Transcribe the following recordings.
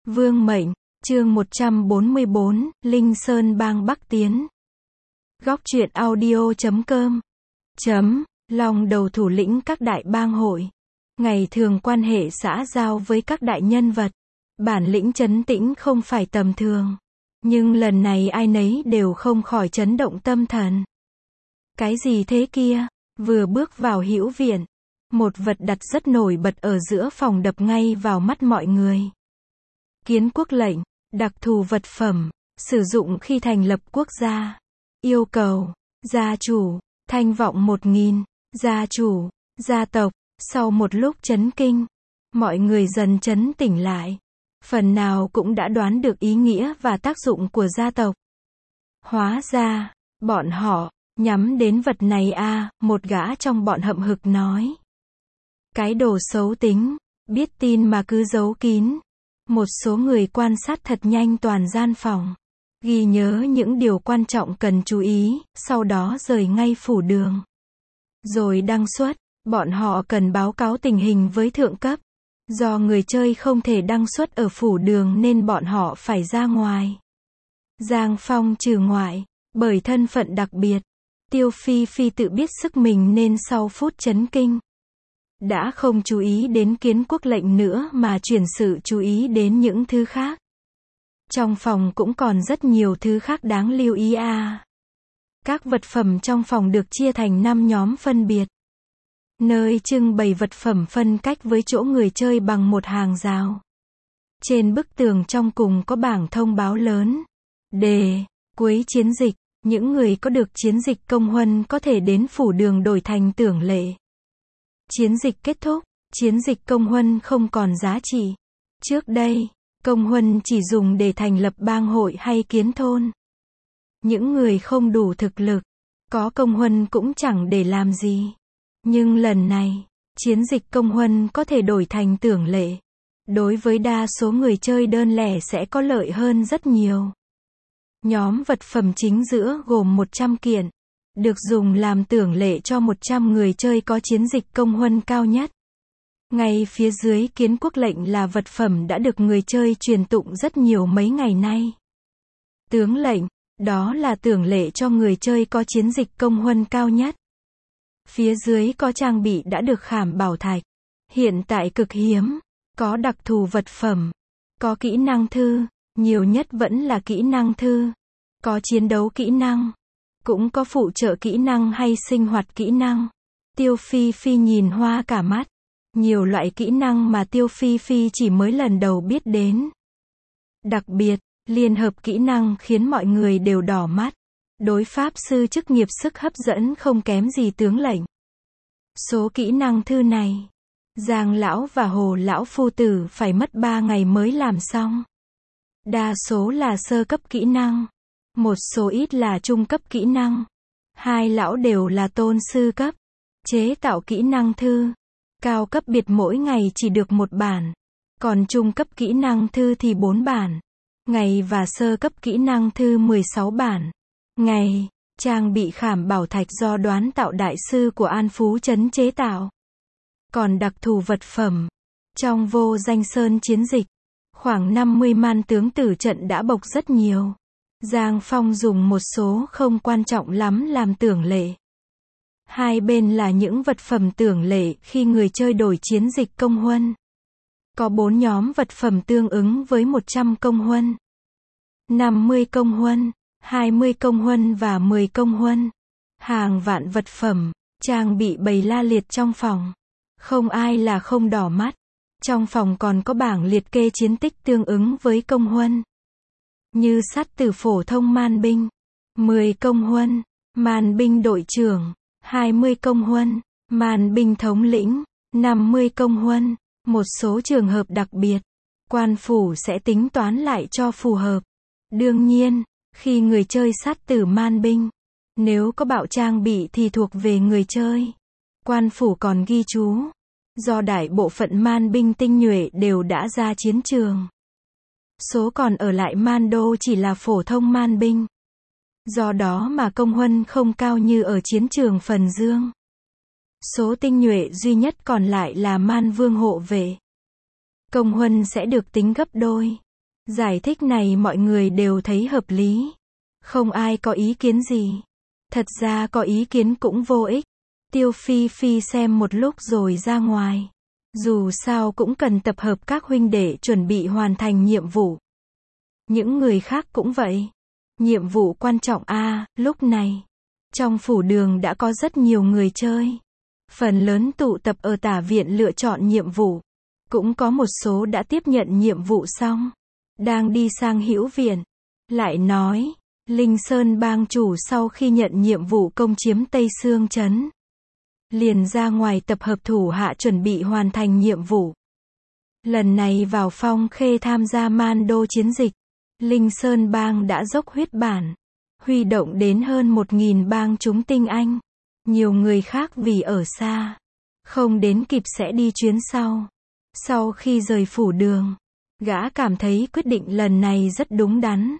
Vương mệnh, chương 144, Linh Sơn bang Bắc tiến. Góc truyện audio.com Long đầu thủ lĩnh các đại bang hội. Ngày thường quan hệ xã giao với các đại nhân vật. Bản lĩnh trấn tĩnh không phải tầm thường. Nhưng lần này ai nấy đều không khỏi chấn động tâm thần. Cái gì thế kia? Vừa bước vào hữu viện, một vật đặt rất nổi bật ở giữa phòng đập ngay vào mắt mọi người. Kiến quốc lệnh, đặc thù vật phẩm, sử dụng khi thành lập quốc gia. Yêu cầu, gia chủ, thanh vọng 1000, gia chủ, gia tộc. Sau một lúc chấn kinh, mọi người dần chấn tỉnh lại. Phần nào cũng đã đoán được ý nghĩa và tác dụng của gia tộc. Hóa ra, bọn họ nhắm đến vật này à, một gã trong bọn hậm hực nói. Cái đồ xấu tính, biết tin mà cứ giấu kín. Một số người quan sát thật nhanh toàn gian phòng, ghi nhớ những điều quan trọng cần chú ý, sau đó rời ngay phủ đường. Rồi đăng xuất, bọn họ cần báo cáo tình hình với thượng cấp. Do người chơi không thể đăng xuất ở phủ đường nên bọn họ phải ra ngoài. Giang Phong trừ ngoại, bởi thân phận đặc biệt. Tiêu Phi Phi tự biết sức mình nên sau phút chấn kinh, đã không chú ý đến kiến quốc lệnh nữa mà chuyển sự chú ý đến những thứ khác. Trong phòng cũng còn rất nhiều thứ khác đáng lưu ý à. Các vật phẩm trong phòng được chia thành 5 nhóm phân biệt. Nơi trưng bày vật phẩm phân cách với chỗ người chơi bằng một hàng rào. Trên bức tường trong cùng có bảng thông báo lớn. Đề, cuối chiến dịch, những người có được chiến dịch công huân có thể đến phủ đường đổi thành tưởng lệ. Chiến dịch kết thúc, chiến dịch công huân không còn giá trị. Trước đây, công huân chỉ dùng để thành lập bang hội hay kiến thôn. Những người không đủ thực lực, có công huân cũng chẳng để làm gì. Nhưng lần này, chiến dịch công huân có thể đổi thành tưởng lệ. Đối với đa số người chơi đơn lẻ sẽ có lợi hơn rất nhiều. Nhóm vật phẩm chính giữa gồm 100 kiện, được dùng làm tưởng lệ cho 100 người chơi có chiến dịch công huân cao nhất. Ngay phía dưới kiến quốc lệnh là vật phẩm đã được người chơi truyền tụng rất nhiều mấy ngày nay. Tướng lệnh, đó là tưởng lệ cho người chơi có chiến dịch công huân cao nhất. Phía dưới có trang bị đã được khảm bảo thạch, hiện tại cực hiếm, có đặc thù vật phẩm, có kỹ năng thư, nhiều nhất vẫn là kỹ năng thư, có chiến đấu kỹ năng, cũng có phụ trợ kỹ năng hay sinh hoạt kỹ năng. Tiêu Phi Phi nhìn hoa cả mắt, nhiều loại kỹ năng mà Tiêu Phi Phi chỉ mới lần đầu biết đến. Đặc biệt, liên hợp kỹ năng khiến mọi người đều đỏ mắt. Đối pháp sư chức nghiệp sức hấp dẫn không kém gì tướng lệnh. Số kỹ năng thư này, Giang lão và Hồ lão phu tử phải mất 3 ngày mới làm xong. Đa số là sơ cấp kỹ năng, một số ít là trung cấp kỹ năng. Hai lão đều là tôn sư cấp. Chế tạo kỹ năng thư, cao cấp biệt mỗi ngày chỉ được 1 bản, còn trung cấp kỹ năng thư thì 4 bản. Ngày và sơ cấp kỹ năng thư 16 bản. Ngày, trang bị khảm bảo thạch do đoán tạo đại sư của An Phú Trấn chế tạo. Còn đặc thù vật phẩm, trong vô danh sơn chiến dịch, khoảng 50 man tướng tử trận đã bộc rất nhiều. Giang Phong dùng một số không quan trọng lắm làm tưởng lệ. Hai bên là những vật phẩm tưởng lệ khi người chơi đổi chiến dịch công huân. Có 4 nhóm vật phẩm tương ứng với 100 công huân. 50 công huân, 20 công huân và 10 công huân. Hàng vạn vật phẩm, trang bị bày la liệt trong phòng. Không ai là không đỏ mắt. Trong phòng còn có bảng liệt kê chiến tích tương ứng với công huân. Như sát tử phổ thông man binh, 10 công huân, man binh đội trưởng, 20 công huân, man binh thống lĩnh, 50 công huân. Một số trường hợp đặc biệt, quan phủ sẽ tính toán lại cho phù hợp. Đương nhiên, khi người chơi sát tử man binh, nếu có bạo trang bị thì thuộc về người chơi. Quan phủ còn ghi chú, do đại bộ phận man binh tinh nhuệ đều đã ra chiến trường. Số còn ở lại man đô chỉ là phổ thông man binh. Do đó mà công huân không cao như ở chiến trường Phần Dương. Số tinh nhuệ duy nhất còn lại là man vương hộ vệ. Công huân sẽ được tính gấp đôi. Giải thích này mọi người đều thấy hợp lý. Không ai có ý kiến gì. Thật ra có ý kiến cũng vô ích. Tiêu Phi Phi xem một lúc rồi ra ngoài. Dù sao cũng cần tập hợp các huynh đệ chuẩn bị hoàn thành nhiệm vụ. Những người khác cũng vậy. Nhiệm vụ quan trọng lúc này. Trong phủ đường đã có rất nhiều người chơi. Phần lớn tụ tập ở tả viện lựa chọn nhiệm vụ. Cũng có một số đã tiếp nhận nhiệm vụ xong. Đang đi sang Hữu viện. Lại nói, Linh Sơn bang chủ sau khi nhận nhiệm vụ công chiếm Tây Sương Trấn. Liền ra ngoài tập hợp thủ hạ chuẩn bị hoàn thành nhiệm vụ. Lần này vào Phong Khê tham gia Mando chiến dịch. Linh Sơn bang đã dốc huyết bản. Huy động đến hơn 1.000 bang chúng tinh anh. Nhiều người khác vì ở xa. Không đến kịp sẽ đi chuyến sau. Sau khi rời phủ đường. Gã cảm thấy quyết định lần này rất đúng đắn.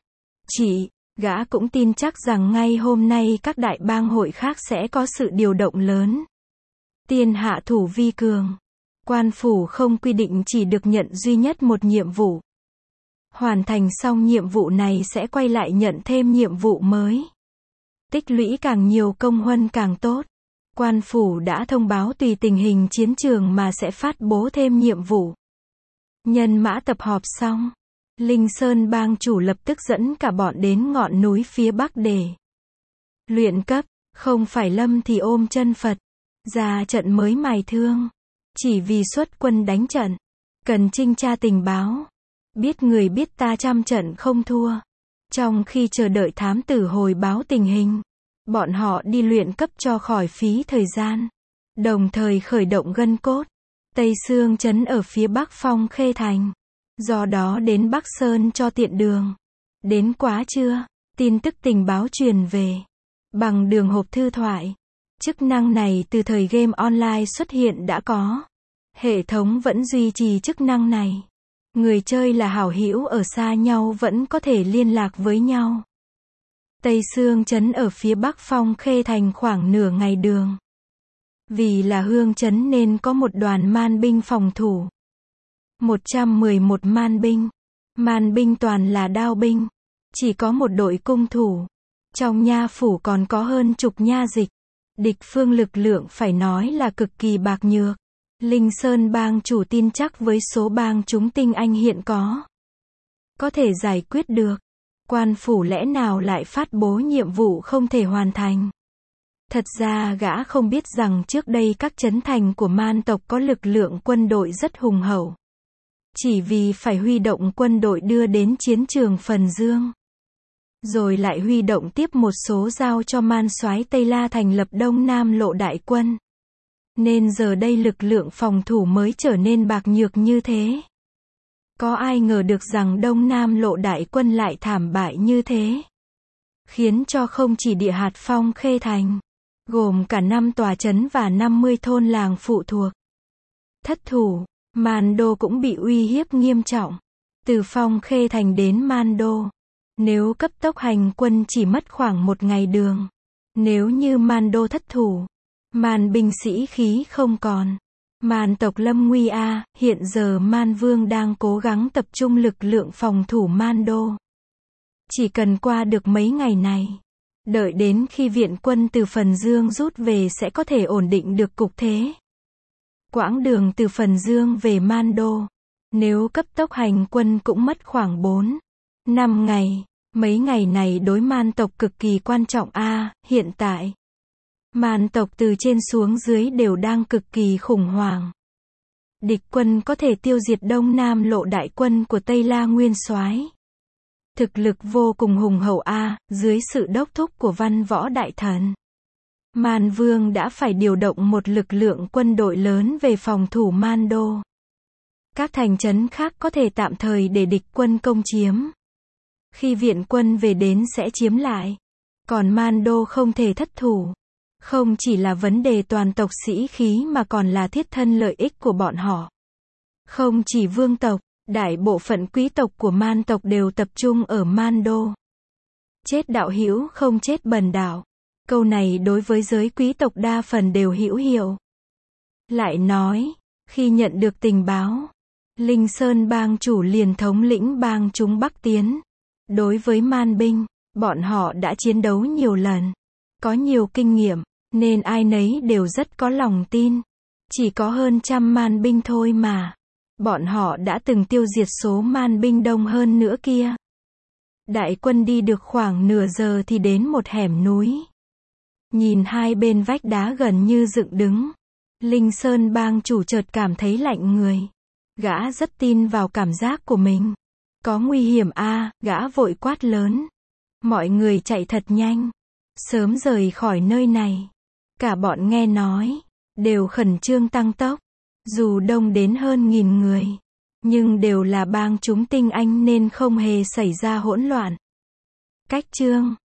Gã cũng tin chắc rằng ngay hôm nay các đại bang hội khác sẽ có sự điều động lớn. Tiên hạ thủ vi cường. Quan phủ không quy định chỉ được nhận duy nhất một nhiệm vụ. Hoàn thành xong nhiệm vụ này sẽ quay lại nhận thêm nhiệm vụ mới. Tích lũy càng nhiều công huân càng tốt. Quan phủ đã thông báo tùy tình hình chiến trường mà sẽ phát bố thêm nhiệm vụ. Nhân mã tập họp xong. Linh Sơn bang chủ lập tức dẫn cả bọn đến ngọn núi phía bắc để luyện cấp, không phải lâm thì ôm chân Phật. Ra trận mới mài thương. Chỉ vì xuất quân đánh trận. Cần trinh tra tình báo. Biết người biết ta trăm trận không thua. Trong khi chờ đợi thám tử hồi báo tình hình. Bọn họ đi luyện cấp cho khỏi phí thời gian. Đồng thời khởi động gân cốt. Tây Sương Trấn ở phía bắc Phong Khê thành. Do đó đến Bắc Sơn cho tiện đường. Đến quá trưa, tin tức tình báo truyền về. Bằng đường hộp thư thoại. Chức năng này từ thời game online xuất hiện đã có. Hệ thống vẫn duy trì chức năng này. Người chơi là hảo hữu ở xa nhau vẫn có thể liên lạc với nhau. Tây Sương Trấn ở phía bắc Phong Khê thành khoảng nửa ngày đường. Vì là hương trấn nên có một đoàn man binh phòng thủ. 111 man binh. Man binh toàn là đao binh. Chỉ có một đội cung thủ. Trong nha phủ còn có hơn chục nha dịch. Địch phương lực lượng phải nói là cực kỳ bạc nhược. Linh Sơn bang chủ tin chắc với số bang chúng tinh anh hiện có thể giải quyết được. Quan phủ lẽ nào lại phát bố nhiệm vụ không thể hoàn thành. Thật ra gã không biết rằng trước đây các trấn thành của man tộc có lực lượng quân đội rất hùng hậu. Chỉ vì phải huy động quân đội đưa đến chiến trường Phần Dương. Rồi lại huy động tiếp một số giao cho man soái Tây La thành lập Đông Nam lộ đại quân. Nên giờ đây lực lượng phòng thủ mới trở nên bạc nhược như thế. Có ai ngờ được rằng Đông Nam lộ đại quân lại thảm bại như thế. Khiến cho không chỉ địa hạt Phong Khê thành, gồm cả 5 tòa trấn và 50 thôn làng phụ thuộc. Thất thủ, Mando cũng bị uy hiếp nghiêm trọng. Từ Phong Khê thành đến Mando, nếu cấp tốc hành quân chỉ mất khoảng 1 ngày đường. Nếu như Mando thất thủ, Man binh sĩ khí không còn. Man tộc lâm nguy hiện giờ Man Vương đang cố gắng tập trung lực lượng phòng thủ Mando. Chỉ cần qua được mấy ngày này, đợi đến khi viện quân từ Phần Dương rút về sẽ có thể ổn định được cục thế. Quãng đường từ Phần Dương về Mando, nếu cấp tốc hành quân cũng mất khoảng 4-5 ngày. Mấy ngày này đối Man tộc cực kỳ quan trọng hiện tại. Man tộc từ trên xuống dưới đều đang cực kỳ khủng hoảng. Địch quân có thể tiêu diệt Đông Nam lộ đại quân của Tây La Nguyên Soái. Thực lực vô cùng hùng hậu dưới sự đốc thúc của Văn Võ Đại Thần. Man Vương đã phải điều động một lực lượng quân đội lớn về phòng thủ Mando. Các thành trấn khác có thể tạm thời để địch quân công chiếm. Khi viện quân về đến sẽ chiếm lại. Còn Mando không thể thất thủ. Không chỉ là vấn đề toàn tộc sĩ khí mà còn là thiết thân lợi ích của bọn họ. Không chỉ vương tộc, đại bộ phận quý tộc của Man tộc đều tập trung ở Mando. Chết đạo hữu không chết bần đạo. Câu này đối với giới quý tộc đa phần đều hữu hiệu. Lại nói, khi nhận được tình báo, Linh Sơn bang chủ liền thống lĩnh bang chúng Bắc tiến. Đối với man binh, bọn họ đã chiến đấu nhiều lần, có nhiều kinh nghiệm, nên ai nấy đều rất có lòng tin. Chỉ có hơn 100 man binh thôi mà. Bọn họ đã từng tiêu diệt số man binh đông hơn nữa kia. Đại quân đi được khoảng nửa giờ thì đến một hẻm núi. Nhìn hai bên vách đá gần như dựng đứng. Linh Sơn bang chủ chợt cảm thấy lạnh người. Gã rất tin vào cảm giác của mình. Có nguy hiểm à, gã vội quát lớn. Mọi người chạy thật nhanh. Sớm rời khỏi nơi này. Cả bọn nghe nói, đều khẩn trương tăng tốc. Dù đông đến hơn 1000 người, nhưng đều là bang chúng tinh anh nên không hề xảy ra hỗn loạn. Cách chương